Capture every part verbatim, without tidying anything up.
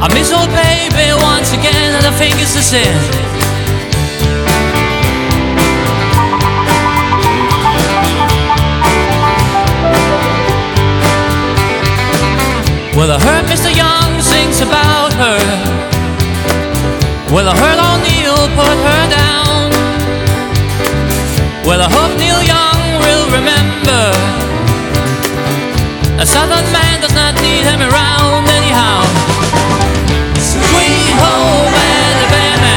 I miss old baby once again, and I think it's a sin. Well, I heard Mister Young sings about her. Well, I heard O'Neill put her down. Well, I hope Neil Young will remember a southern man does not need him around anyhow. Sweet home Alabama,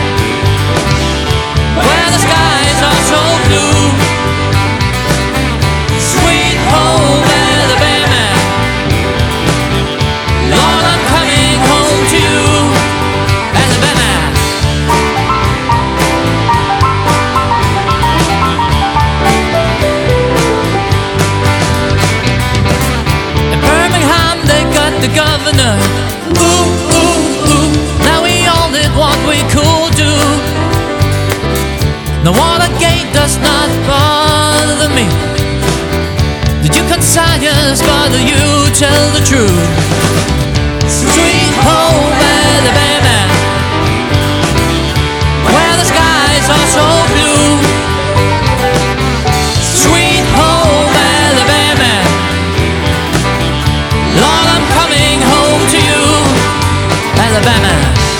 where the skies are so blue. Sweet home Alabama, Lord, I'm coming home to you, Alabama. In Birmingham they got the governor. Ooh, ooh, ooh. Now we all did what we could do. The Watergate does not bother me. The Duke and Science bother you, tell the truth. Sweet home Alabama, where the skies are so blue. Sweet home Alabama, Lord, I'm coming home to you, Alabama.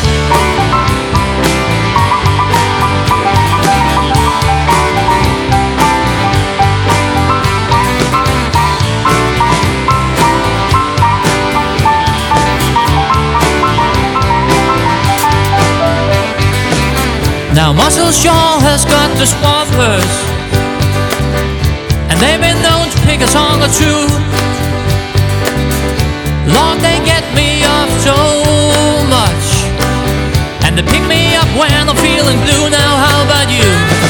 Now Muscle Shaw has got the Swampers, and they've been known to pick a song or two. Lord, they get me off so much, and they pick me up when I'm feeling blue. Now how about you?